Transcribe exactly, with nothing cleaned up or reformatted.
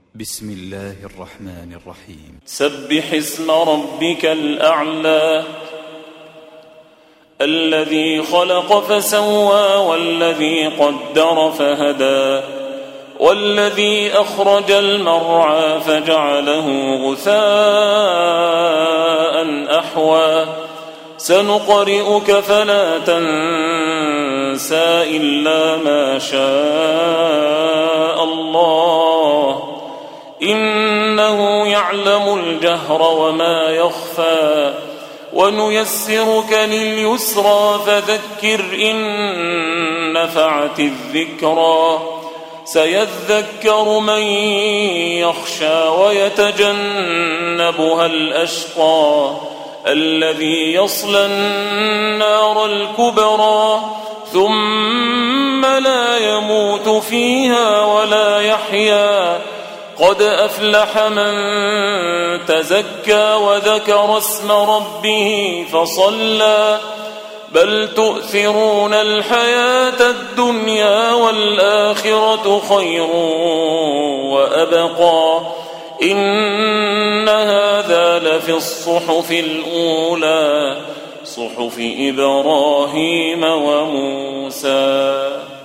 بسم الله الرحمن الرحيم. سبح اسم ربك الأعلى الذي خلق فسوى والذي قدر فهدى والذي أخرج المرعى فجعله غثاء أحوى سنقرئك فلا تنسى إلا ما شاء الله إنه يعلم الجهر وما يخفى ونيسرك لليسرى فذكر إن نفعت الذكرى سيذكر من يخشى ويتجنبها الأشقى الذي يصلى النار الكبرى ثم لا يموت فيها ولا يحيا قد أفلح من تزكى وذكر اسم ربه فصلى بل تؤثرون الحياة الدنيا والآخرة خير وأبقى إن هذا لفي الصحف الأولى صحف إبراهيم وموسى.